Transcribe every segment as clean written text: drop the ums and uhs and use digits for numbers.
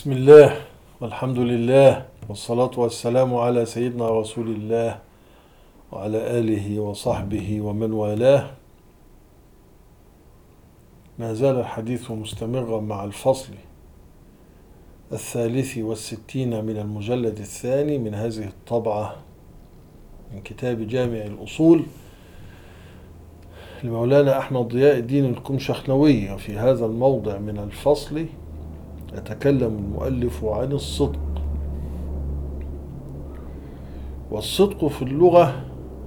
بسم الله والحمد لله والصلاة والسلام على سيدنا رسول الله وعلى آله وصحبه ومن والاه. ما زال الحديث مستمرا مع الفصل 63 من المجلد الثاني من هذه الطبعة من كتاب جامع الأصول لمولانا أحمد ضياء الدين الكمشخنوي. وفي هذا الموضع من الفصل يتكلم المؤلف عن الصدق. والصدق في اللغة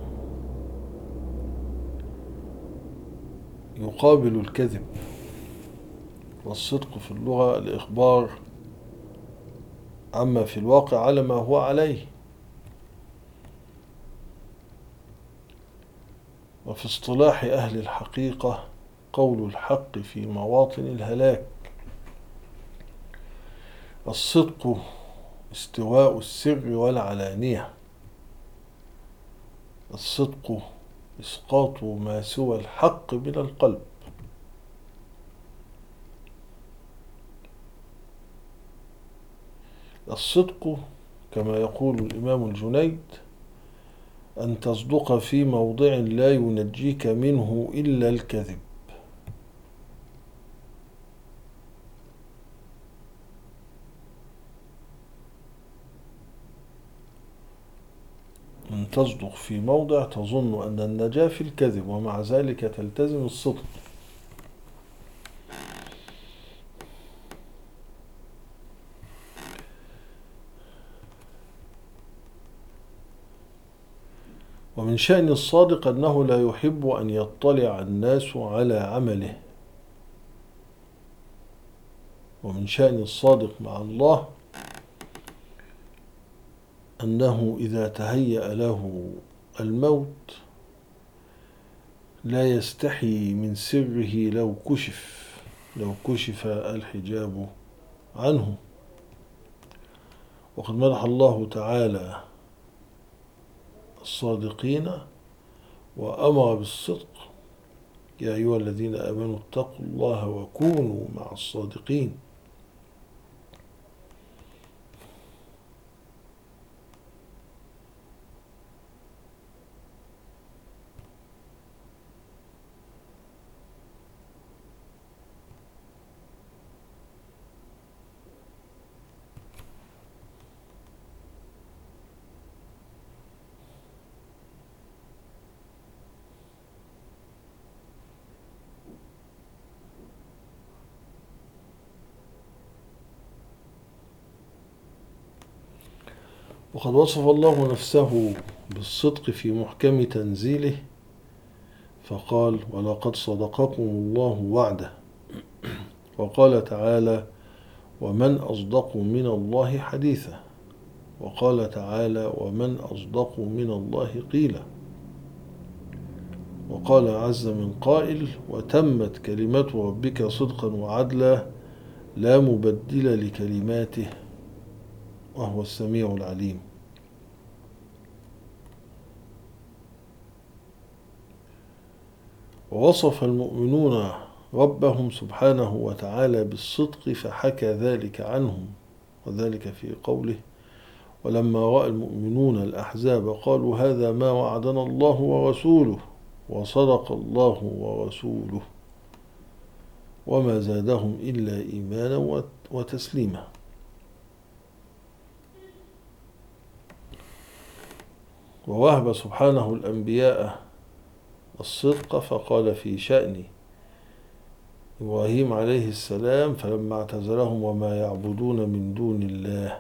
يقابل الكذب، والصدق في اللغة الإخبار عما في الواقع على ما هو عليه. وفي اصطلاح أهل الحقيقة قول الحق في مواطن الهلاك. الصدق استواء السر والعلانية، الصدق إسقاط ما سوى الحق من القلب. الصدق كما يقول الإمام الجنيد أن تصدق في موضع لا ينجيك منه إلا الكذب. أن تصدق في موضع تظن أن النجاة في الكذب ومع ذلك تلتزم الصدق. ومن شأن الصادق أنه لا يحب أن يطلع الناس على عمله. ومن شأن الصادق مع الله أنه إذا تهيأ له الموت لا يستحي من سره لو كشف الحجاب عنه. وقد مدح الله تعالى الصادقين وأمر بالصدق: يا أيها الذين آمنوا اتقوا الله وكونوا مع الصادقين. وقد وصف الله نفسه بالصدق في محكم تنزيله فقال: ولقد صدقكم الله وعده. وقال تعالى: ومن أصدق من الله حديثا. وقال تعالى: ومن أصدق من الله قيلا. وقال عز من قائل: وتمت كلمة ربك صدقا وعدلا لا مبدل لكلماته وهو السميع العليم. ووصف المؤمنون ربهم سبحانه وتعالى بالصدق فحكى ذلك عنهم، وذلك في قوله: ولما رأى المؤمنون الأحزاب قالوا هذا ما وعدنا الله ورسوله وصدق الله ورسوله وما زادهم إلا إيمانا وتسليما. ووهب سبحانه الأنبياء الصدق فقال في شأن إبراهيم عليه السلام فلما اعتزلهم وما يعبدون من دون الله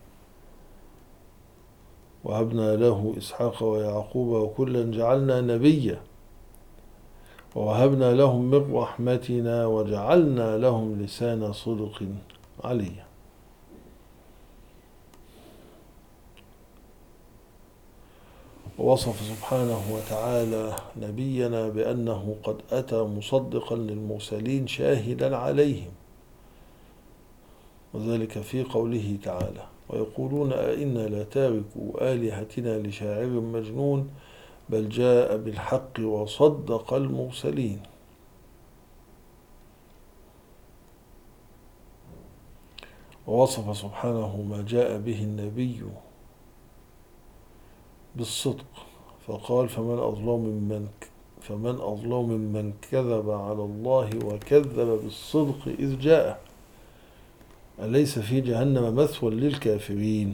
وهبنا له إسحاق ويعقوب وكلا جعلنا نبيا ووهبنا لهم من رحمتنا وجعلنا لهم لسان صدق عليا. ووصف سبحانه وتعالى نبينا بأنه قد أتى مصدقا للمرسلين شاهدا عليهم، وذلك في قوله تعالى: ويقولون أئنا لتاركوا آلهتنا لشاعر مجنون بل جاء بالحق وصدق المرسلين. ووصف سبحانه ما جاء به النبي بالصدق، فقال فمن أظلم ممن كذب على الله وكذب بالصدق إذ جاءه، أليس في جهنم مثوى للكافرين،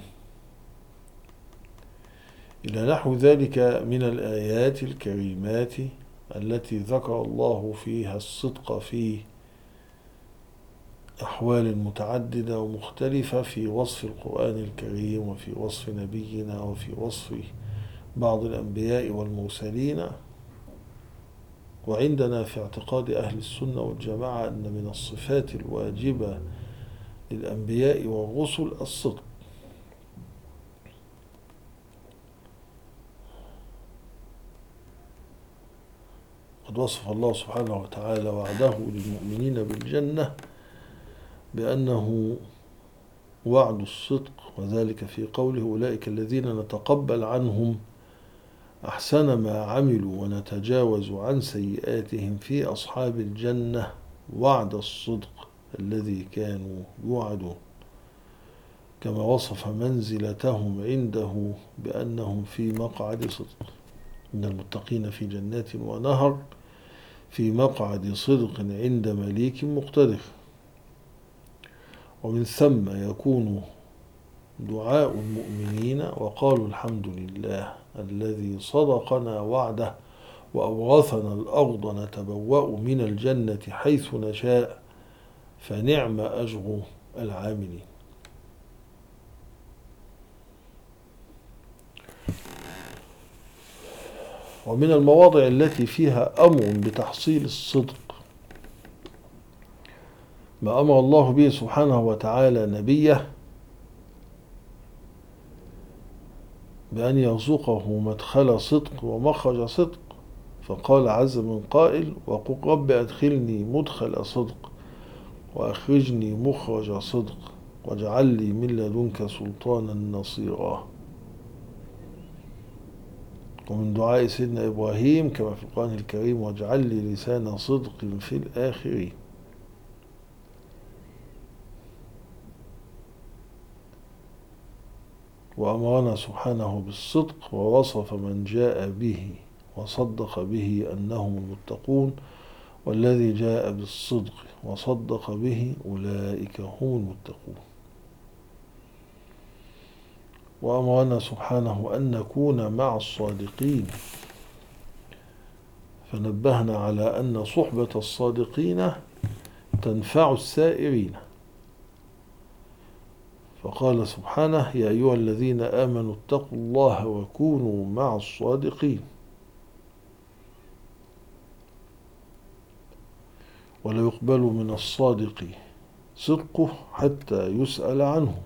إلى نحو ذلك من الآيات الكريمات التي ذكر الله فيها الصدق في أحوال متعددة ومختلفة في وصف القرآن الكريم وفي وصف نبينا وفي وصف بعض الأنبياء والمرسلين. وعندنا في اعتقاد أهل السنة والجماعة أن من الصفات الواجبة للأنبياء والرسل الصدق. قد وصف الله سبحانه وتعالى وعده للمؤمنين بالجنة بأنه وعد الصدق، وذلك في قوله أولئك الذين نتقبل عنهم أحسن ما عملوا ونتجاوز عن سيئاتهم في أصحاب الجنة وعد الصدق الذي كانوا يوعدون، كما وصف منزلتهم عنده بأنهم في مقعد صدق، إن المتقين في جنات ونهر في مقعد صدق عند مليك مقتدر. ومن ثم يكون دعاء المؤمنين وقالوا الحمد لله الذي صدقنا وعده وأورثنا الأرض نتبوأ من الجنة حيث نشاء فنعم أجر العاملين. ومن المواضع التي فيها أمر بتحصيل الصدق ما أمر الله به سبحانه وتعالى نبيه بأن يرزقه مدخل صدق ومخرج صدق، فقال عز من قائل وقل رب أدخلني مدخل صدق وأخرجني مخرج صدق واجعل لي من لدنك سلطانا نصيرا. ومن دعاء سيدنا إبراهيم كما في القرآن الكريم واجعل لي لسان صدق في الآخرين. وأمرنا سبحانه بالصدق ووصف من جاء به وصدق به أنهم المتقون، والذي جاء بالصدق وصدق به أولئك هم المتقون. وأمرنا سبحانه أن نكون مع الصادقين، فنبهنا على أن صحبة الصادقين تنفع السائرين، فقال سبحانه يا أيها الذين آمنوا اتقوا الله وكونوا مع الصادقين. ولا يقبل من الصادق صدقه حتى يسأل عنه،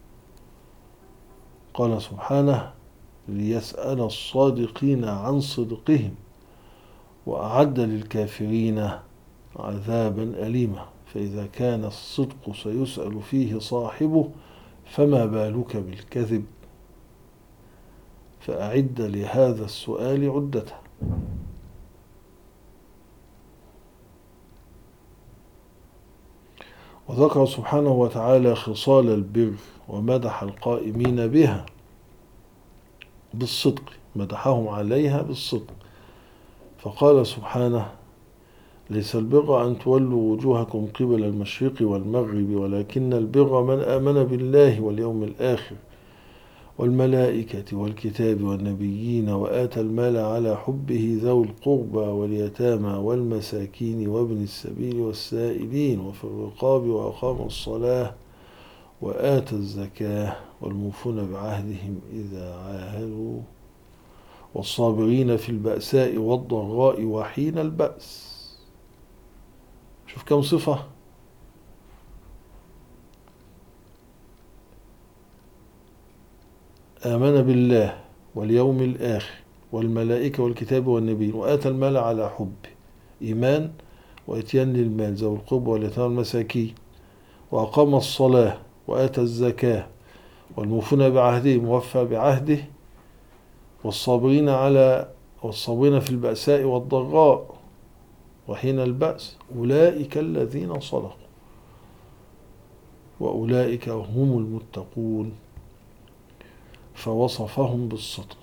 قال سبحانه ليسأل الصادقين عن صدقهم وأعد للكافرين عذابا أليما. فإذا كان الصدق سيسأل فيه صاحبه فما بالك بالكذب، فأعد لهذا السؤال عدته. وذكر سبحانه وتعالى خصال البر ومدح القائمين بها بالصدق، مدحهم عليها بالصدق، فقال سبحانه ليس البر أن تولوا وجوهكم قبل المشرق والمغرب ولكن البر من آمن بالله واليوم الآخر والملائكة والكتاب والنبيين وآتى المال على حبه ذوي القربى واليتامى والمساكين وابن السبيل والسائلين وفي الرقاب وأقام الصلاة وآتى الزكاة والموفون بعهدهم إذا عاهدوا والصابرين في البأساء والضراء وحين البأس. شوف كم صفة، آمن بالله واليوم الآخر والملائكة والكتاب والنبيين وآتى المال على حب، إيمان وإتيان للمال ذوي القربى واليتامى والمساكين، وأقام الصلاة وآتى الزكاة والموفون بعهدهم ووفى بعهده والصابرين في البأساء والضراء وحين البأس أولئك الذين صدقوا. وأولئك هم المتقون، فوصفهم بالصدق.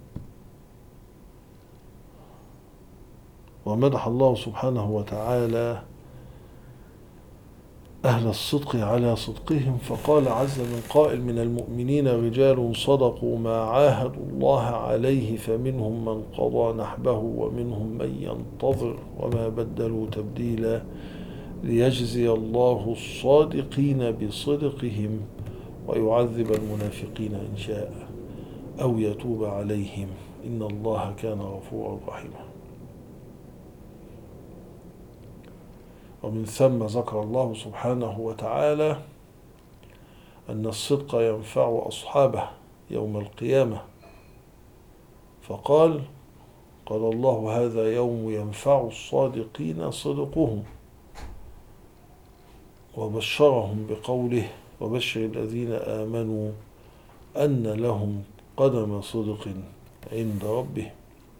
ومدح الله سبحانه وتعالى أهل الصدق على صدقهم، فقال عز من قائل: من المؤمنين رجال صدقوا ما عاهدوا الله عليه فمنهم من قضى نحبه ومنهم من ينتظر وما بدلوا تبديلا، ليجزي الله الصادقين بصدقهم ويعذب المنافقين إن شاء أو يتوب عليهم إن الله كان غفورا رحيما. ومن ثم ذكر الله سبحانه وتعالى أن الصدق ينفع أصحابه يوم القيامة، فقال: قال الله: هذا يوم ينفع الصادقين صدقهم، وبشرهم بقوله: وبشر الذين آمنوا أن لهم قدم صدق عند ربهم.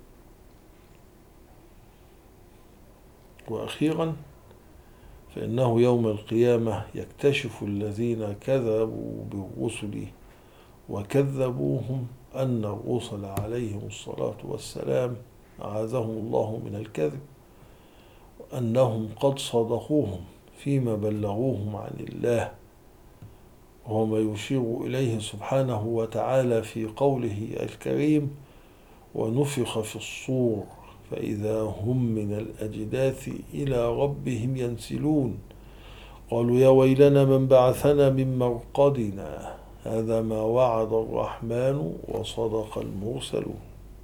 وأخيرا، فإنه يوم القيامة يكتشف الذين كذبوا بالرسل وكذبوهم أن الرسل عليهم الصلاة والسلام أعاذهم الله من الكذب، أنهم قد صدقوهم فيما بلغوهم عن الله، وهو ما يشير إليه سبحانه وتعالى في قوله الكريم: ونفخ في الصور فإذا هم من الأجداث إلى ربهم ينسلون قالوا يا ويلنا من بعثنا من مرقدنا هذا ما وعد الرحمن وصدق المرسلون.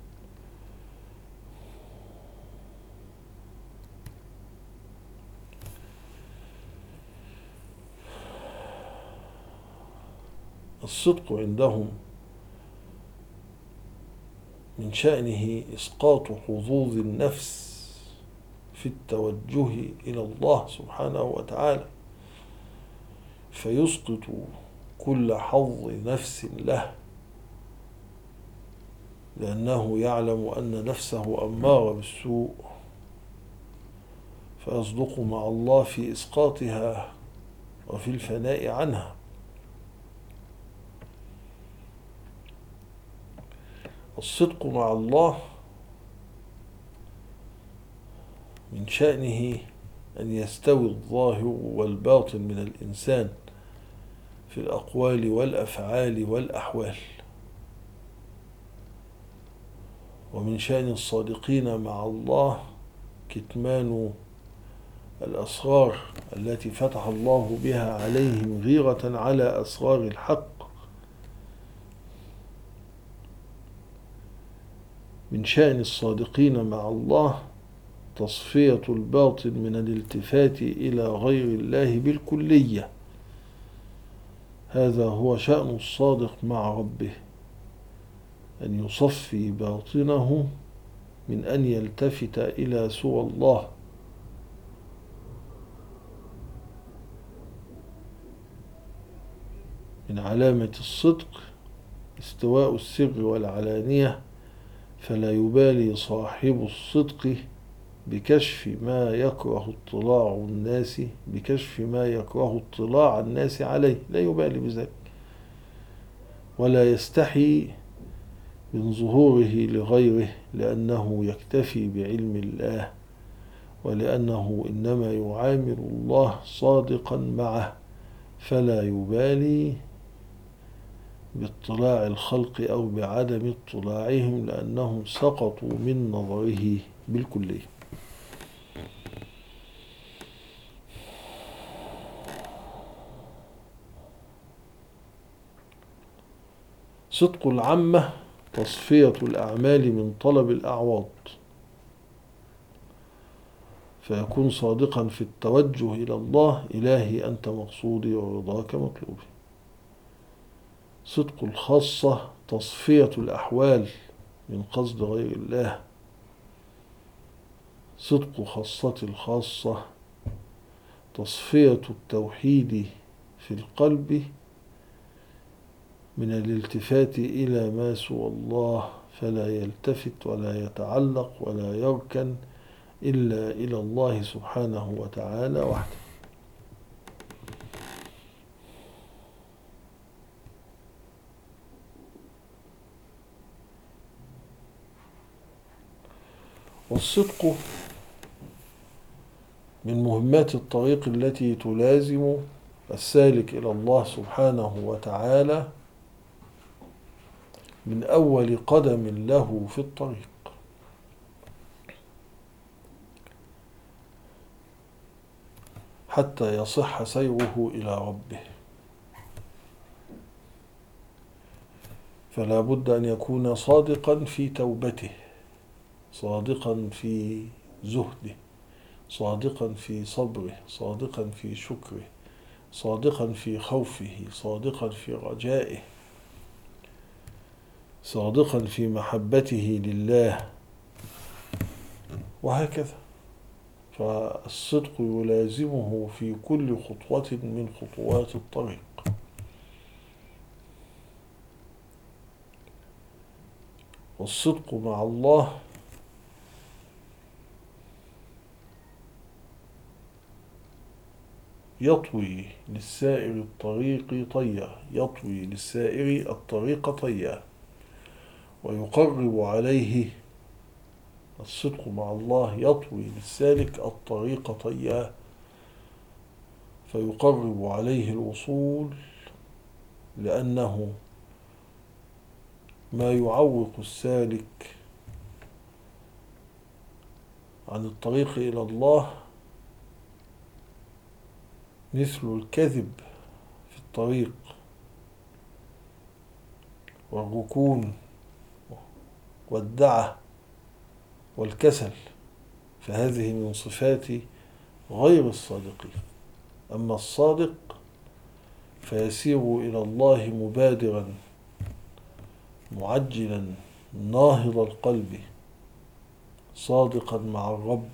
الصدق عندهم من شأنه إسقاط حظوظ النفس في التوجه إلى الله سبحانه وتعالى، فيسقط كل حظ نفس له، لأنه يعلم أن نفسه أمارة بالسوء، فيصدق مع الله في إسقاطها وفي الفناء عنها. الصدق مع الله من شأنه أن يستوي الظاهر والباطن من الإنسان في الأقوال والأفعال والأحوال. ومن شأن الصادقين مع الله كتمان الأسرار التي فتح الله بها عليهم غيرة على أسرار الحق. من شأن الصادقين مع الله تصفية الباطن من الالتفات إلى غير الله بالكلية. هذا هو شأن الصادق مع ربه، أن يصفي باطنه من أن يلتفت إلى سوى الله. من علامة الصدق استواء السر والعلانية، فلا يبالي صاحب الصدق بكشف ما يكره اطلاع الناس عليه، لا يبالي بذلك، ولا يستحي من ظهوره لغيره، لأنه يكتفي بعلم الله، ولأنه إنما يعامل الله صادقا معه، فلا يبالي باطلاع الخلق أو بعدم اطلاعهم، لأنهم سقطوا من نظره بالكلية. صدق العامة تصفية الأعمال من طلب الأعواض، فيكون صادقا في التوجه إلى الله: إلهي أنت مقصودي ورضاك مطلوبي. صدق الخاصة تصفية الأحوال من قصد غير الله. صدق خاصة الخاصة تصفية التوحيد في القلب من الالتفات إلى ما سوى الله، فلا يلتفت ولا يتعلق ولا يركن إلا إلى الله سبحانه وتعالى وحده. والصدق من مهمات الطريق التي تلازم السالك إلى الله سبحانه وتعالى من أول قدم له في الطريق، حتى يصح سيره إلى ربه. فلا بد أن يكون صادقا في توبته، صادقا في زهده، صادقا في صبره، صادقا في شكره، صادقا في خوفه، صادقا في رجائه، صادقا في محبته لله، وهكذا. فالصدق يلازمه في كل خطوة من خطوات الطريق. والصدق مع الله يطوي للسائر الطريق طيا، يطوي للسائر الطريق طيا، ويقرب عليه. الصدق مع الله يطوي للسالك الطريق طيا، فيقرب عليه الوصول، لأنه ما يعوق السالك عن الطريق إلى الله مثل الكذب في الطريق، والركون، والدعة، والكسل، فهذه من صفات غير الصادقين. أما الصادق فيسير إلى الله مبادرا معجلا ناهض القلب، صادقا مع الرب،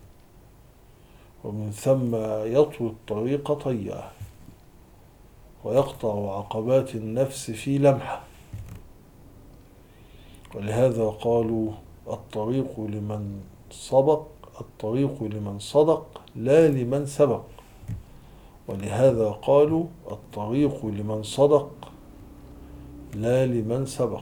ومن ثم يطوي الطريق طيا، ويقطع عقبات النفس في لمحة. ولهذا قالوا الطريق لمن سبق، الطريق لمن صدق لا لمن سبق. ولهذا قالوا الطريق لمن صدق لا لمن سبق.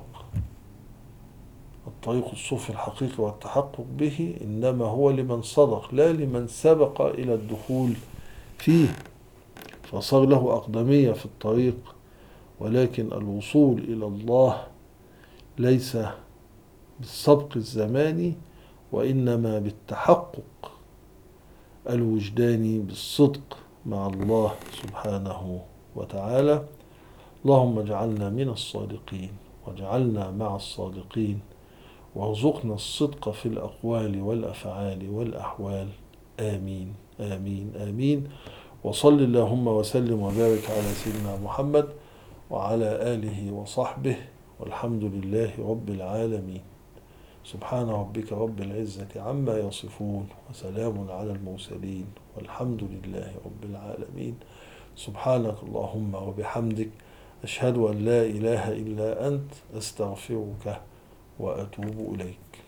الطريق الصوفي الحقيقي والتحقق به إنما هو لمن صدق، لا لمن سبق إلى الدخول فيه، فصار له أقدمية في الطريق. ولكن الوصول إلى الله ليس بالسبق الزماني، وإنما بالتحقق الوجداني بالصدق مع الله سبحانه وتعالى. اللهم اجعلنا من الصادقين، واجعلنا مع الصادقين، وارزقنا الصدق في الأقوال والأفعال والأحوال. آمين آمين آمين. وصل اللهم وسلم وبارك على سيدنا محمد وعلى آله وصحبه، والحمد لله رب العالمين. سبحان ربك رب العزة عما يصفون، وسلام على المرسلين، والحمد لله رب العالمين. سبحانك اللهم وبحمدك، أشهد أن لا إله إلا أنت، أستغفرك وأتوب إليك.